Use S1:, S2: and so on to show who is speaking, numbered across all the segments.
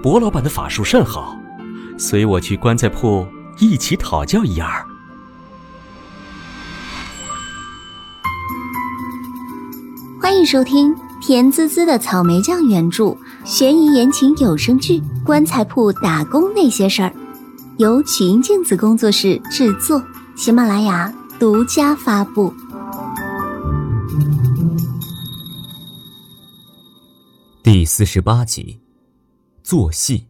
S1: 薄老板的法术甚好，随我去棺材铺一起讨教一二。
S2: 欢迎收听甜滋滋的草莓酱原著悬疑言情有声剧《棺材铺打工那些事儿》，由曲音镜子工作室制作，喜马拉雅独家发布。
S3: 第48集，做戏。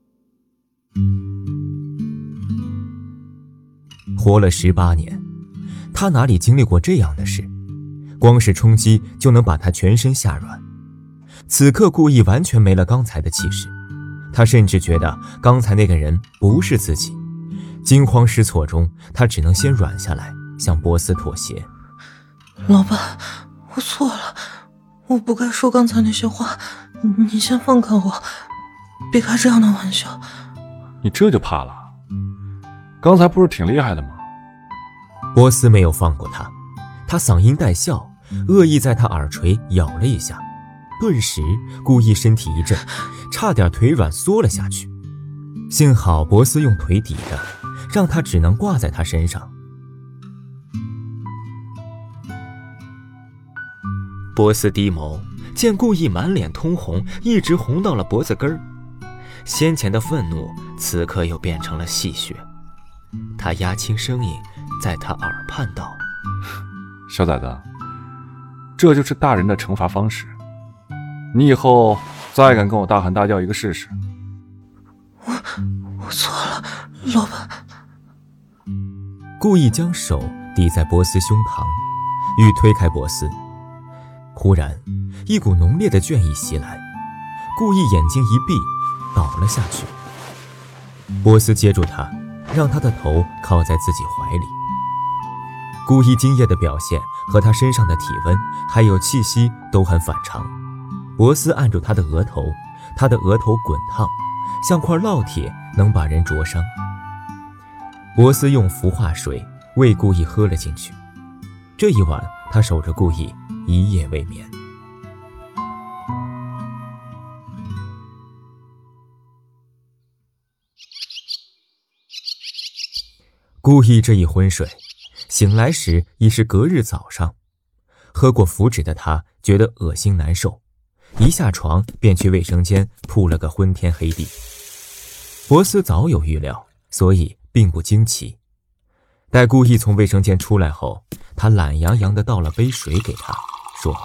S3: 活了18年，他哪里经历过这样的事？光是冲击就能把他全身吓软。此刻顾意完全没了刚才的气势，他甚至觉得刚才那个人不是自己。惊慌失措中，他只能先软下来，向波斯妥协。
S4: 老板，我错了，我不该说刚才那些话，你先放开我，别开这样的玩笑。
S5: 你这就怕了？刚才不是挺厉害的吗？
S3: 波斯没有放过他，他嗓音带笑，恶意在他耳垂咬了一下，顿时顾意身体一震，差点腿软缩了下去。幸好波斯用腿抵着，让他只能挂在他身上。波斯低眸，见顾意满脸通红，一直红到了脖子根儿。先前的愤怒此刻又变成了戏谑。他压轻声音在他耳畔道：
S5: 小崽子，这就是大人的惩罚方式，你以后再敢跟我大喊大叫一个试试。
S4: 我错了，老板。
S3: 故意将手抵在波斯胸膛，欲推开波斯。忽然一股浓烈的倦意袭来，故意眼睛一闭，倒了下去。波斯接住他，让他的头靠在自己怀里。故意惊讶的表现和他身上的体温还有气息都很反常。波斯按住他的额头，他的额头滚烫，像块烙铁，能把人灼伤。波斯用氟化水为顾意喝了进去。这一晚他守着顾意一夜未眠。顾意这一昏睡，醒来时已是隔日早上。喝过符纸的他觉得恶心难受，一下床便去卫生间铺了个昏天黑地。波斯早有预料，所以并不惊奇。待顾意从卫生间出来后，他懒洋洋地倒了杯水给他，说：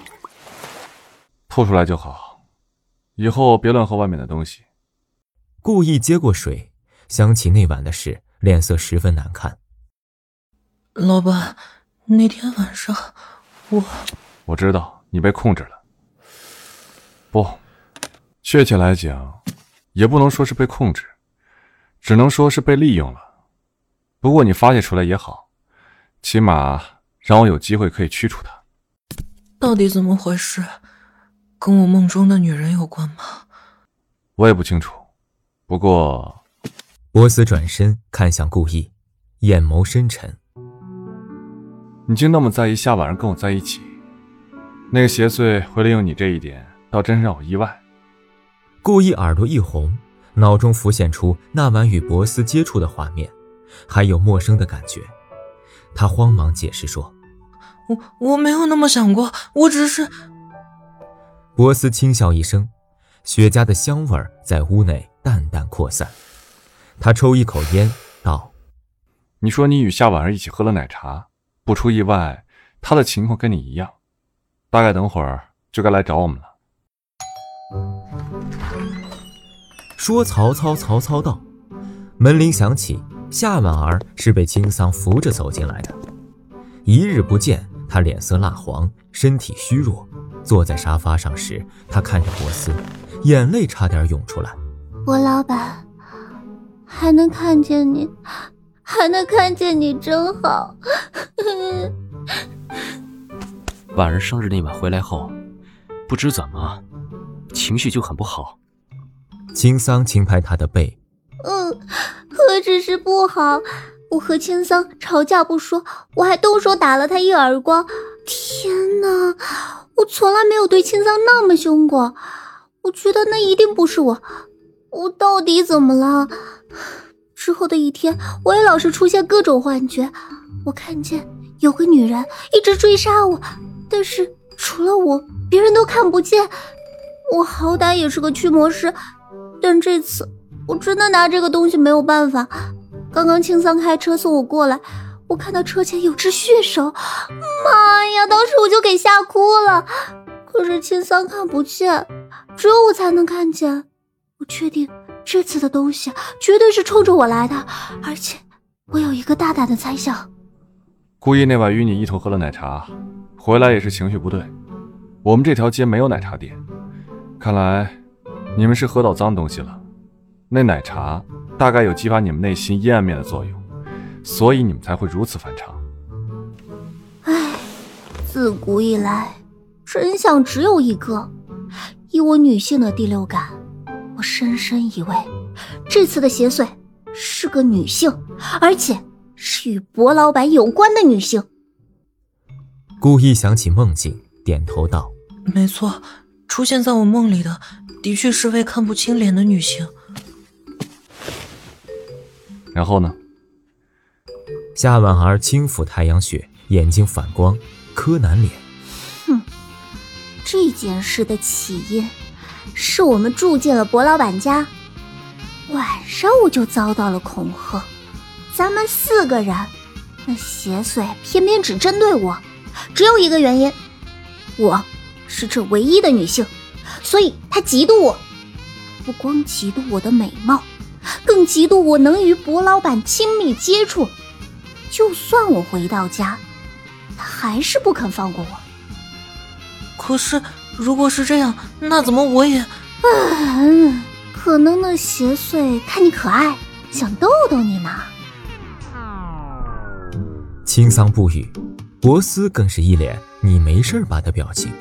S5: 吐出来就好，以后别乱喝外面的东西。
S3: 顾意接过水，想起那晚的事，脸色十分难看。
S4: 老板，那天晚上我
S5: 知道你被控制了。不，确切来讲也不能说是被控制，只能说是被利用了。不过你发泄出来也好，起码让我有机会可以驱除他。
S4: 到底怎么回事？跟我梦中的女人有关吗？
S5: 我也不清楚，不过……
S3: 波斯转身看向顾意，眼眸深沉。
S5: 你竟那么在意下晚上跟我在一起，那个邪祟会利用你这一点，倒真让我意外。
S3: 顾意耳朵一红，脑中浮现出那晚与波斯接触的画面，还有陌生的感觉。他慌忙解释说：
S4: 我没有那么想过，我只是……
S3: 波斯轻笑一声，雪茄的香味在屋内淡淡扩散。他抽一口烟道：
S5: 你说你与夏婉儿一起喝了奶茶，不出意外她的情况跟你一样，大概等会儿就该来找我们了。
S3: 说曹操，曹操到。门铃响起，夏婉儿是被青桑扶着走进来的。一日不见，她脸色蜡黄，身体虚弱，坐在沙发上时，她看着波斯，眼泪差点涌出来。
S2: 我老板，还能看见你，真好。
S1: 婉儿生日那晚回来后，不知怎么情绪就很不好。
S3: 青桑轻拍他的背。
S2: 何止是不好，我和青桑吵架不说，我还动手打了他一耳光。天哪，我从来没有对青桑那么凶过。我觉得那一定不是我， 我到底怎么了？之后的一天，我也老是出现各种幻觉。我看见有个女人一直追杀我，但是除了我，别人都看不见。我好歹也是个驱魔师，但这次我真的拿这个东西没有办法。刚刚青桑开车送我过来，我看到车前有只血手，妈呀，当时我就给吓哭了。可是青桑看不见，只有我才能看见。我确定这次的东西绝对是冲着我来的，而且我有一个大胆的猜想。
S5: 故意那晚与你一同喝了奶茶，回来也是情绪不对。我们这条街没有奶茶店，看来你们是喝到脏东西了。那奶茶大概有激发你们内心阴暗面的作用，所以你们才会如此反常。
S2: 唉，自古以来真相只有一个。以我女性的第六感，我深深以为这次的邪祟是个女性，而且是与薄老板有关的女性。
S3: 故意想起梦境，点头道：
S4: 没错，出现在我梦里的的确是位看不清脸的女性。
S5: 然后呢？
S3: 夏婉儿轻抚太阳穴，眼睛反光，柯南脸。
S2: 这件事的起因是我们住进了薄老板家，晚上我就遭到了恐吓。咱们4个人，那邪祟偏偏只针对我，只有一个原因，我是这唯一的女性，所以他嫉妒我。不光嫉妒我的美貌，更嫉妒我能与薄老板亲密接触。就算我回到家，他还是不肯放过我。
S4: 可是如果是这样，那怎么我也……
S2: 可能那邪祟看你可爱，想逗逗你呢。
S3: 青桑不语，博斯更是一脸你没事吧的表情。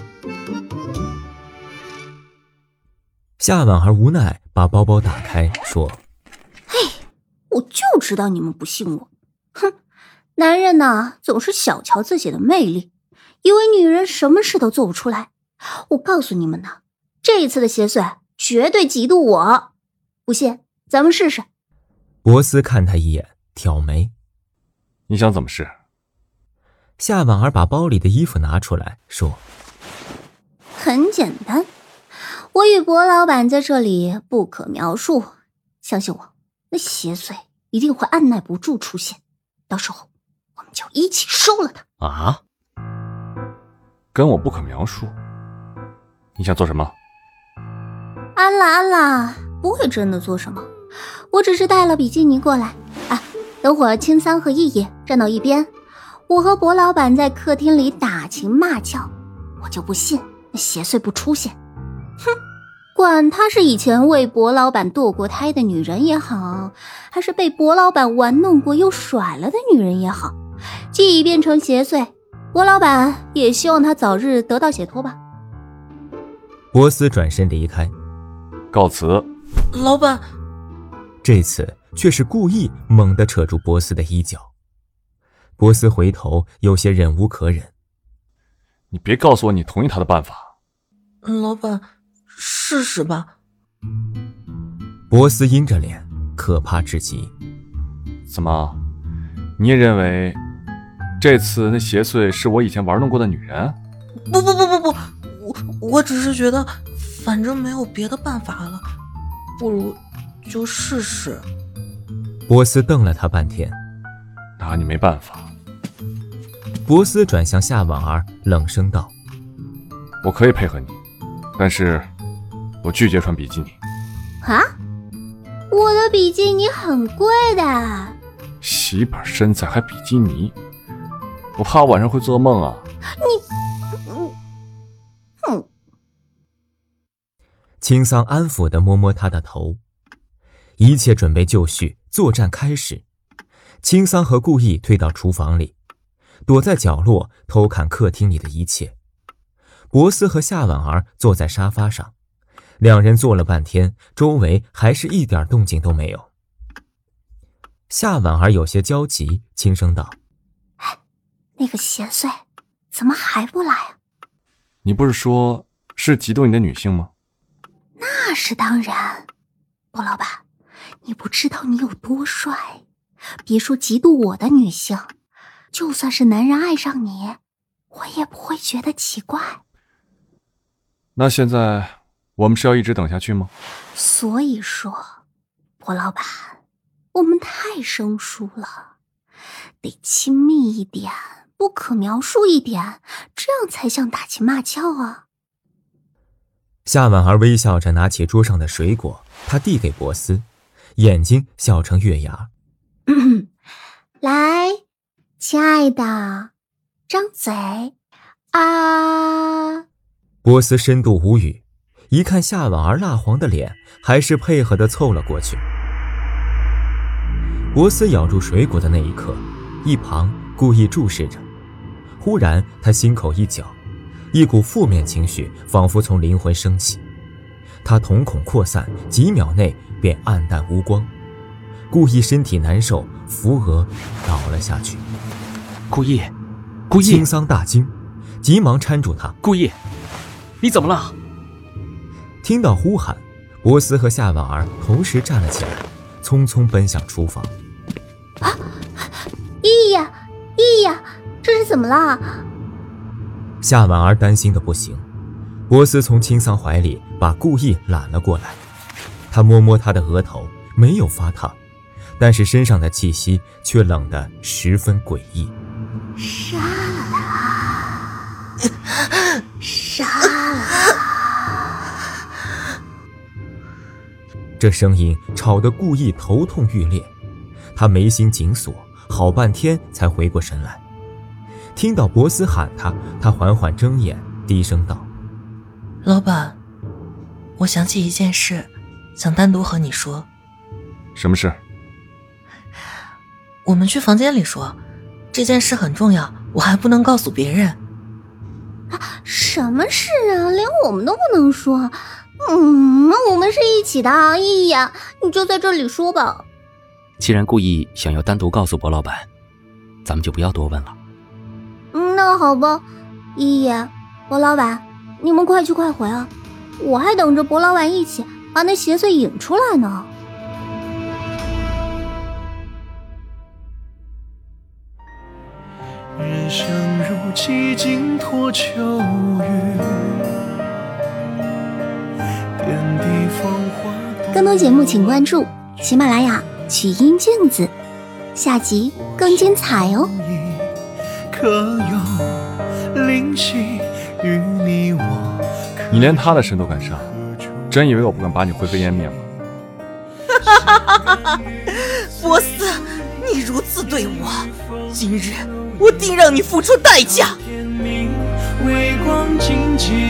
S3: 夏婉儿无奈把包包打开，说：
S2: 嘿，我就知道你们不信我。哼，男人呐，总是小瞧自己的魅力，以为女人什么事都做不出来。我告诉你们呢，这一次的邪祟绝对嫉妒我。不信，咱们试试。
S3: 博斯看他一眼，挑眉。
S5: 你想怎么试？
S3: 夏婉儿把包里的衣服拿出来，说：
S2: 很简单，我与薄老板在这里不可描述，相信我，那邪祟一定会按耐不住出现，到时候我们就一起收了他。
S1: 啊？
S5: 跟我不可描述？你想做什么？
S2: 安啦，不会真的做什么，我只是带了比基尼过来。啊，等会儿青桑和意义站到一边，我和薄老板在客厅里打情骂俏，我就不信那邪祟不出现。哼，管她是以前为薄老板堕过胎的女人也好，还是被薄老板玩弄过又甩了的女人也好，既已变成邪祟，薄老板也希望她早日得到解脱吧。
S3: 博斯转身离开，
S5: 告辞。
S4: 老板，
S3: 这次却是故意猛地扯住博斯的衣角。博斯回头，有些忍无可忍。
S5: 你别告诉我你同意他的办法。
S4: 老板，试试吧。
S3: 博斯阴着脸，可怕至极。
S5: 怎么，你也认为这次那邪祟是我以前玩弄过的女人？
S4: 不，我只是觉得反正没有别的办法了，不如就试试。
S3: 博斯瞪了他半天。
S5: 拿你没办法。
S3: 博斯转向夏婉儿，冷声道：
S5: 我可以配合你，但是我拒绝穿比基尼。
S2: 啊？我的比基尼很贵的。
S5: 洗板身材还比基尼，我怕晚上会做梦啊。
S3: 青桑安抚地摸摸他的头。一切准备就绪，作战开始。青桑和顾意退到厨房里，躲在角落偷看客厅里的一切。博斯和夏婉儿坐在沙发上，两人坐了半天，周围还是一点动静都没有。夏婉儿有些焦急，轻声道：
S2: 那个邪祟怎么还不来啊？
S5: 你不是说是嫉妒你的女性吗？
S2: 那是当然， 波老板，你不知道你有多帅，别说嫉妒我的女性，就算是男人爱上你，我也不会觉得奇怪。
S5: 那现在我们是要一直等下去吗？
S2: 所以说，波老板，我们太生疏了，得亲密一点，不可描述一点，这样才像打情骂俏啊。
S3: 夏婉儿微笑着拿起桌上的水果，她递给博斯，眼睛笑成月牙。
S2: 来，亲爱的，张嘴啊！
S3: 博斯深度无语，一看夏婉儿蜡黄的脸，还是配合地凑了过去。博斯咬住水果的那一刻，一旁故意注视着。忽然他心口一绞，一股负面情绪仿佛从灵魂升起，他瞳孔扩散，几秒内便黯淡无光。故意身体难受，扶额倒了下去。
S1: 顾意，
S3: 青桑大惊，急忙搀住他。
S1: 顾意，你怎么了？
S3: 听到呼喊，博斯和夏婉儿同时站了起来，匆匆奔向厨房。
S2: 依依，这是怎么了？
S3: 夏婉儿担心的不行，博斯从青桑怀里把顾意揽了过来，他摸摸她的额头，没有发烫，但是身上的气息却冷得十分诡异。
S2: 杀了，杀了！
S3: 这声音吵得顾意头痛欲裂，他眉心紧锁，好半天才回过神来。听到博斯喊他，他缓缓睁眼，低声道：
S4: 老板，我想起一件事，想单独和你说。
S5: 什么事？
S4: 我们去房间里说，这件事很重要，我还不能告诉别人。
S2: 什么事啊？连我们都不能说。我们是一起的，依依呀，你就在这里说吧。
S1: 既然顾意想要单独告诉博老板，咱们就不要多问了。
S2: 那好吧，依依，博老板，你们快去快回啊！我还等着博老板一起把那邪祟引出来呢。
S6: 人生如寂静托秋雨，点滴风华。
S2: 更多节目请关注喜马拉雅曲音镜子，下集更精彩哦。
S6: 可有灵犀与你我？
S5: 你连他的身都敢上，真以为我不敢把你灰飞烟灭吗？
S4: 博斯，你如此对我，今日我定让你付出代价。
S6: 微光尽解